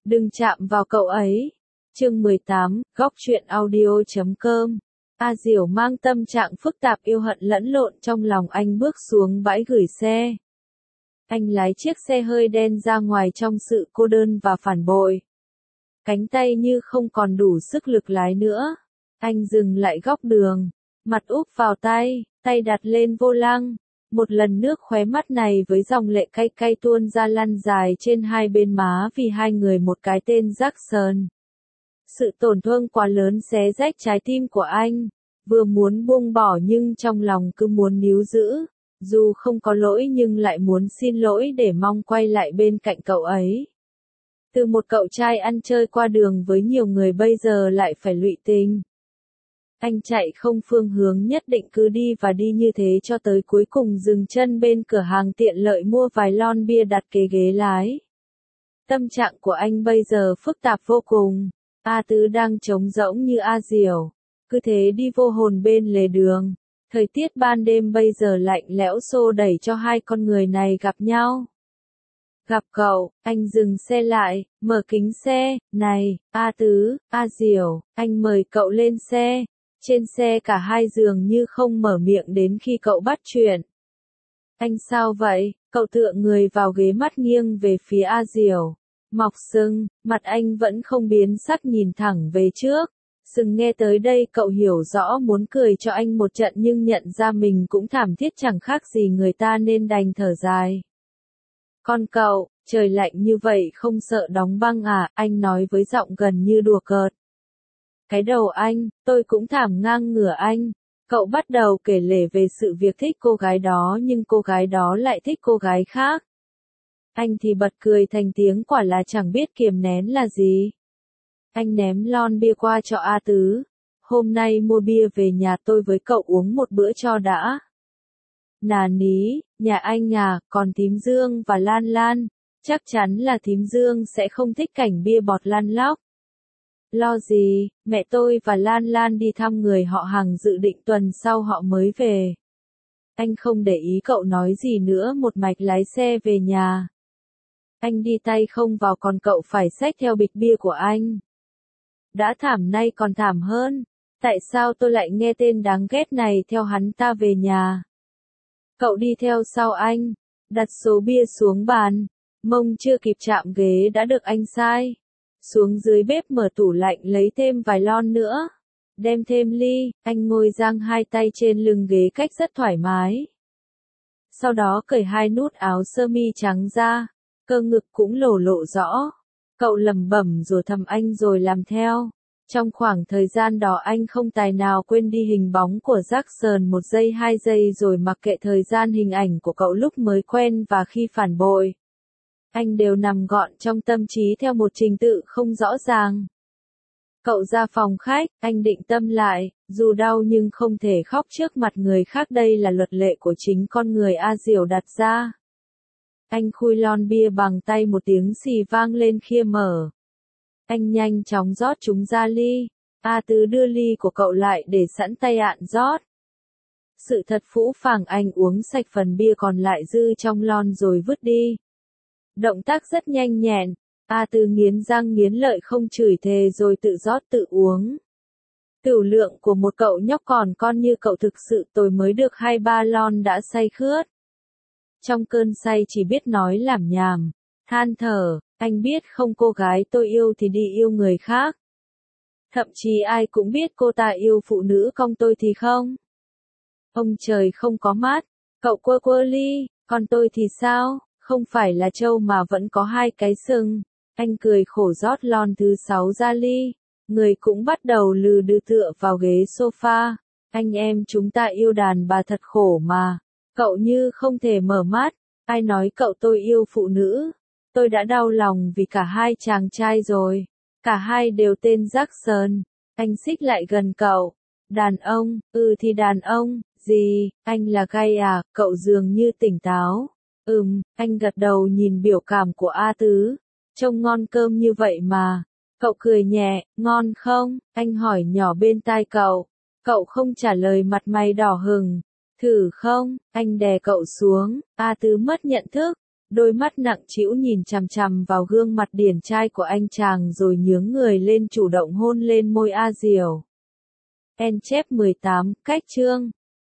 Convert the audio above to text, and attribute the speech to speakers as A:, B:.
A: Đừng chạm vào cậu ấy. Chương 18, góc truyện audio.com. A Diểu mang tâm trạng phức tạp yêu hận lẫn lộn trong lòng anh bước xuống bãi gửi xe. Anh lái chiếc xe hơi đen ra ngoài trong sự cô đơn và phản bội. Cánh tay như không còn đủ sức lực lái nữa. Anh dừng lại góc đường, mặt úp vào tay, tay đặt lên vô lăng. Một lần nước khóe mắt này với dòng lệ cay cay tuôn ra lăn dài trên hai bên má vì hai người một cái tên Jackson. Sự tổn thương quá lớn xé rách trái tim của anh, vừa muốn buông bỏ nhưng trong lòng cứ muốn níu giữ, dù không có lỗi nhưng lại muốn xin lỗi để mong quay lại bên cạnh cậu ấy. Từ một cậu trai ăn chơi qua đường với nhiều người bây giờ lại phải lụy tình. Anh chạy không phương hướng nhất định cứ đi và đi như thế cho tới cuối cùng dừng chân bên cửa hàng tiện lợi mua vài lon bia đặt kế ghế lái. Tâm trạng của anh bây giờ phức tạp vô cùng. A Tứ đang trống rỗng như A Diểu, cứ thế đi vô hồn bên lề đường. Thời tiết ban đêm bây giờ lạnh lẽo xô đẩy cho hai con người này gặp nhau. Gặp cậu, anh dừng xe lại, mở kính xe, này, A Tứ, A Diểu, anh mời cậu lên xe. Trên xe cả hai dường như không mở miệng đến khi cậu bắt chuyện. Anh sao vậy? Cậu tựa người vào ghế mắt nghiêng về phía A Diểu. Mọc sưng, mặt anh vẫn không biến sắc nhìn thẳng về trước. Sừng nghe tới đây cậu hiểu rõ muốn cười cho anh một trận nhưng nhận ra mình cũng thảm thiết chẳng khác gì người ta nên đành thở dài. Con cậu, trời lạnh như vậy không sợ đóng băng à? Anh nói với giọng gần như đùa cợt. Cái đầu anh, tôi cũng thảm ngang ngửa anh. Cậu bắt đầu kể lể về sự việc thích cô gái đó nhưng cô gái đó lại thích cô gái khác. Anh thì bật cười thành tiếng quả là chẳng biết kiềm nén là gì. Anh ném lon bia qua cho A Tứ. Hôm nay mua bia về nhà tôi với cậu uống một bữa cho đã. Nà ní, nhà anh à, còn thím Dương và Lan Lan. Chắc chắn là thím Dương sẽ không thích cảnh bia bọt lăn lóc. Lo gì, mẹ tôi và Lan Lan đi thăm người họ hàng dự định tuần sau họ mới về. Anh không để ý cậu nói gì nữa một mạch lái xe về nhà. Anh đi tay không vào còn cậu phải xách theo bịch bia của anh. Đã thảm nay còn thảm hơn. Tại sao tôi lại nghe tên đáng ghét này theo hắn ta về nhà? Cậu đi theo sau anh, đặt số bia xuống bàn. Mông chưa kịp chạm ghế đã được anh sai. Xuống dưới bếp mở tủ lạnh lấy thêm vài lon nữa. Đem thêm ly, anh ngồi dang hai tay trên lưng ghế cách rất thoải mái. Sau đó cởi hai nút áo sơ mi trắng ra, cơ ngực cũng lộ lộ rõ. Cậu lẩm bẩm rồi thầm anh rồi làm theo. Trong khoảng thời gian đó anh không tài nào quên đi hình bóng của Jackson 1 giây 2 giây rồi mặc kệ thời gian hình ảnh của cậu lúc mới quen và khi phản bội. Anh đều nằm gọn trong tâm trí theo một trình tự không rõ ràng. Cậu ra phòng khách, anh định tâm lại, dù đau nhưng không thể khóc trước mặt người khác, đây là luật lệ của chính con người A Diểu đặt ra. Anh khui lon bia bằng tay, một tiếng xì vang lên khi mở. Anh nhanh chóng rót chúng ra ly. A Tứ đưa ly của cậu lại để sẵn tay ạn rót. Sự thật phũ phàng, anh uống sạch phần bia còn lại dư trong lon rồi vứt đi. Động tác rất nhanh nhẹn. A Tứ nghiến răng nghiến lợi không chửi thề rồi tự rót tự uống. Tửu lượng của một cậu nhóc còn con như cậu thực sự tồi mới được 2-3 lon đã say khướt. Trong cơn say chỉ biết nói làm nhảm, than thở, anh biết không, cô gái tôi yêu thì đi yêu người khác. Thậm chí ai cũng biết cô ta yêu phụ nữ cong tôi thì không. Ông trời không có mắt, cậu quơ quơ ly, còn tôi thì sao, không phải là trâu mà vẫn có hai cái sừng. Anh cười khổ rót lon thứ 6 ra ly, người cũng bắt đầu lừ đừ tựa vào ghế sofa. Anh em chúng ta yêu đàn bà thật khổ mà. Cậu như không thể mở mắt. Ai nói cậu tôi yêu phụ nữ? Tôi đã đau lòng vì cả hai chàng trai rồi. Cả hai đều tên Jackson. Anh xích lại gần cậu. Đàn ông, thì đàn ông, gì, anh là gay à? Cậu dường như tỉnh táo. Anh gật đầu nhìn biểu cảm của A Tứ. Trông ngon cơm như vậy mà. Cậu cười nhẹ, ngon không? Anh hỏi nhỏ bên tai cậu. Cậu không trả lời, mặt mày đỏ hừng. Thử không? Anh đè cậu xuống. A Tứ mất nhận thức. Đôi mắt nặng trĩu nhìn chằm chằm vào gương mặt điển trai của anh chàng rồi nhướng người lên chủ động hôn lên môi A Diểu. En chép 18, cách chương.